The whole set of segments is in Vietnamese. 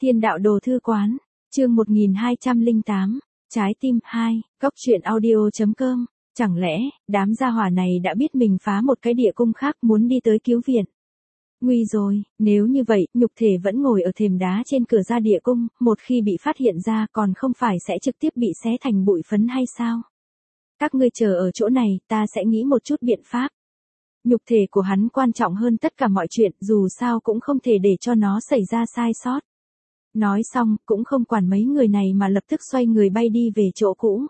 Thiên đạo đồ thư quán, chương 1208, trái tim 2, góc truyện audio.com, chẳng lẽ, đám gia hỏa này đã biết mình phá một cái địa cung khác muốn đi tới cứu viện. Nguy rồi, nếu như vậy, nhục thể vẫn ngồi ở thềm đá trên cửa ra địa cung, một khi bị phát hiện ra còn không phải sẽ trực tiếp bị xé thành bụi phấn hay sao? Các ngươi chờ ở chỗ này, ta sẽ nghĩ một chút biện pháp. Nhục thể của hắn quan trọng hơn tất cả mọi chuyện, dù sao cũng không thể để cho nó xảy ra sai sót. Nói xong, cũng không quản mấy người này mà lập tức xoay người bay đi về chỗ cũ.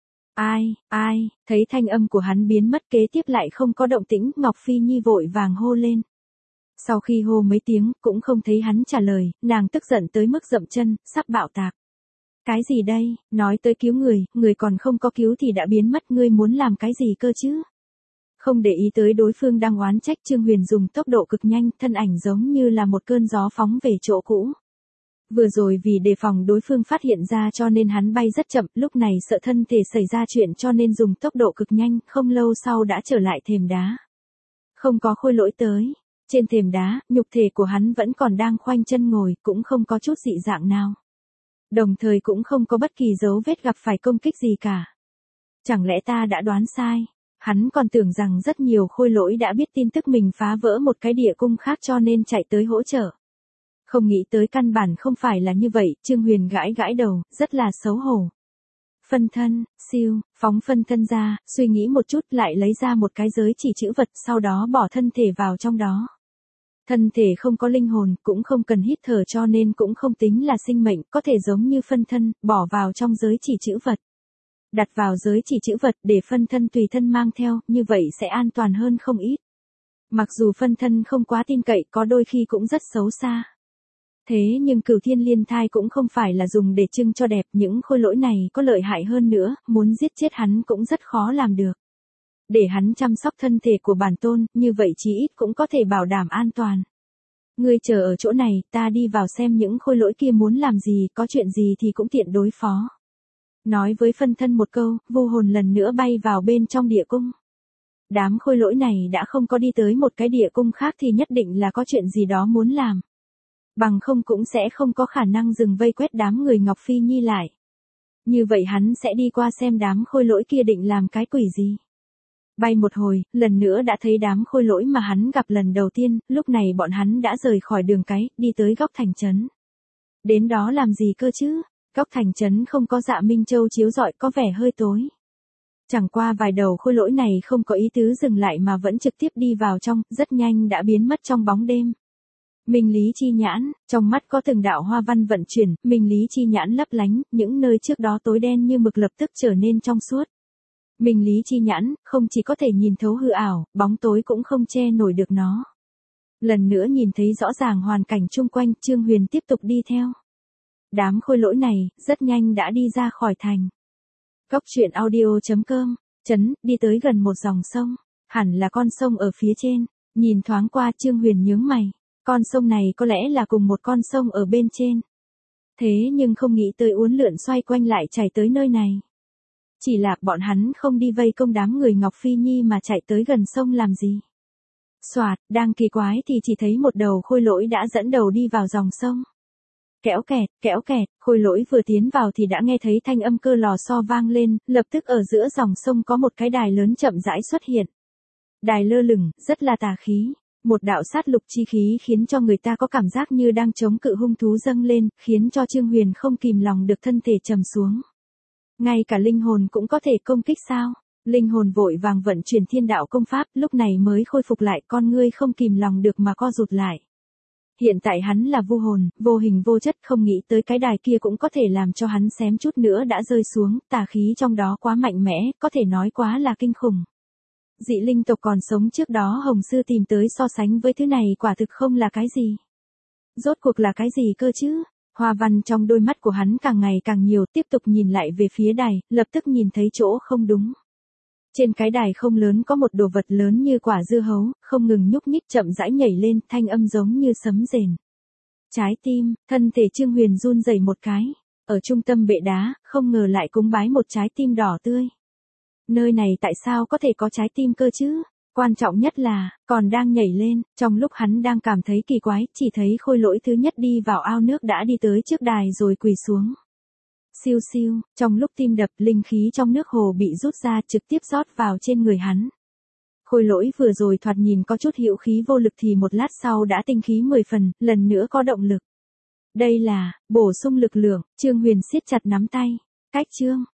Ai, thấy thanh âm của hắn biến mất kế tiếp lại không có động tĩnh, Ngọc Phi Nhi vội vàng hô lên. Sau khi hô mấy tiếng, cũng không thấy hắn trả lời, nàng tức giận tới mức dậm chân, sắp bạo tạc. Cái gì đây, nói tới cứu người còn không có cứu thì đã biến mất, ngươi muốn làm cái gì cơ chứ? Không để ý tới đối phương đang oán trách, Trương Huyền dùng tốc độ cực nhanh, thân ảnh giống như là một cơn gió phóng về chỗ cũ. Vừa rồi vì đề phòng đối phương phát hiện ra cho nên hắn bay rất chậm, lúc này sợ thân thể xảy ra chuyện cho nên dùng tốc độ cực nhanh, không lâu sau đã trở lại thềm đá. Không có khôi lỗi tới. Trên thềm đá, nhục thể của hắn vẫn còn đang khoanh chân ngồi, cũng không có chút dị dạng nào. Đồng thời cũng không có bất kỳ dấu vết gặp phải công kích gì cả. Chẳng lẽ ta đã đoán sai? Hắn còn tưởng rằng rất nhiều khôi lỗi đã biết tin tức mình phá vỡ một cái địa cung khác cho nên chạy tới hỗ trợ. Không nghĩ tới căn bản không phải là như vậy, Trương Huyền gãi gãi đầu, rất là xấu hổ. Phân thân, siêu, phóng phân thân ra, suy nghĩ một chút lại lấy ra một cái giới chỉ chữ vật, sau đó bỏ thân thể vào trong đó. Thân thể không có linh hồn, cũng không cần hít thở cho nên cũng không tính là sinh mệnh, có thể giống như phân thân, bỏ vào trong giới chỉ chữ vật. Đặt vào giới chỉ chữ vật để phân thân tùy thân mang theo, như vậy sẽ an toàn hơn không ít. Mặc dù phân thân không quá tin cậy, có đôi khi cũng rất xấu xa. Thế nhưng Cửu Thiên Liên Thai cũng không phải là dùng để trưng cho đẹp, những khôi lỗi này có lợi hại hơn nữa, muốn giết chết hắn cũng rất khó làm được. Để hắn chăm sóc thân thể của bản tôn, như vậy chí ít cũng có thể bảo đảm an toàn. Ngươi chờ ở chỗ này, ta đi vào xem những khôi lỗi kia muốn làm gì, có chuyện gì thì cũng tiện đối phó. Nói với phân thân một câu, vô hồn lần nữa bay vào bên trong địa cung. Đám khôi lỗi này đã không có đi tới một cái địa cung khác thì nhất định là có chuyện gì đó muốn làm. Bằng không cũng sẽ không có khả năng dừng vây quét đám người Ngọc Phi Nhi lại. Như vậy hắn sẽ đi qua xem đám khôi lỗi kia định làm cái quỷ gì. Bay một hồi, lần nữa đã thấy đám khôi lỗi mà hắn gặp lần đầu tiên, lúc này bọn hắn đã rời khỏi đường cái, đi tới góc thành trấn. Đến đó làm gì cơ chứ? Góc thành trấn không có Dạ Minh Châu chiếu rọi, có vẻ hơi tối. Chẳng qua vài đầu khôi lỗi này không có ý tứ dừng lại mà vẫn trực tiếp đi vào trong, rất nhanh đã biến mất trong bóng đêm. Minh Lý Chi Nhãn, trong mắt có từng đạo hoa văn vận chuyển, Minh Lý Chi Nhãn lấp lánh, những nơi trước đó tối đen như mực lập tức trở nên trong suốt. Minh Lý Chi Nhãn, không chỉ có thể nhìn thấu hư ảo, bóng tối cũng không che nổi được nó. Lần nữa nhìn thấy rõ ràng hoàn cảnh chung quanh, Trương Huyền tiếp tục đi theo. Đám khôi lỗi này, rất nhanh đã đi ra khỏi thành. Góc truyện audio.com, đi tới gần một dòng sông, hẳn là con sông ở phía trên, nhìn thoáng qua Trương Huyền nhướng mày. Con sông này có lẽ là cùng một con sông ở bên trên. Thế nhưng không nghĩ tới uốn lượn xoay quanh lại chảy tới nơi này. Chỉ là bọn hắn không đi vây công đám người Ngọc Phi Nhi mà chạy tới gần sông làm gì. Soạt, đang kỳ quái thì chỉ thấy một đầu khôi lỗi đã dẫn đầu đi vào dòng sông. Kéo kẹt, khôi lỗi vừa tiến vào thì đã nghe thấy thanh âm cơ lò xo vang lên, lập tức ở giữa dòng sông có một cái đài lớn chậm rãi xuất hiện. Đài lơ lửng, rất là tà khí. Một đạo sát lục chi khí khiến cho người ta có cảm giác như đang chống cự hung thú dâng lên, khiến cho Trương Huyền không kìm lòng được thân thể trầm xuống. Ngay cả linh hồn cũng có thể công kích sao? Linh hồn vội vàng vận chuyển thiên đạo công pháp, lúc này mới khôi phục lại, con ngươi không kìm lòng được mà co rụt lại. Hiện tại hắn là vu hồn, vô hình vô chất, không nghĩ tới cái đài kia cũng có thể làm cho hắn xém chút nữa đã rơi xuống, tà khí trong đó quá mạnh mẽ, có thể nói quá là kinh khủng. Dị linh tộc còn sống trước đó Hồng Sư tìm tới so sánh với thứ này quả thực không là cái gì. Rốt cuộc là cái gì cơ chứ? Hoa văn trong đôi mắt của hắn càng ngày càng nhiều, tiếp tục nhìn lại về phía đài, lập tức nhìn thấy chỗ không đúng. Trên cái đài không lớn có một đồ vật lớn như quả dưa hấu, không ngừng nhúc nhích chậm rãi nhảy lên, thanh âm giống như sấm rền. Trái tim, thân thể Trương Huyền run rẩy một cái. Ở trung tâm bệ đá, không ngờ lại cúng bái một trái tim đỏ tươi. Nơi này tại sao có thể có trái tim cơ chứ? Quan trọng nhất là, còn đang nhảy lên, trong lúc hắn đang cảm thấy kỳ quái, chỉ thấy Khôi Lỗi thứ nhất đi vào ao nước đã đi tới trước đài rồi quỳ xuống. Siêu siêu, trong lúc tim đập, linh khí trong nước hồ bị rút ra trực tiếp rót vào trên người hắn. Khôi Lỗi vừa rồi thoạt nhìn có chút hữu khí vô lực thì một lát sau đã tinh khí 10 phần, lần nữa có động lực. Đây là, bổ sung lực lượng, Trương Huyền siết chặt nắm tay. Cách chương.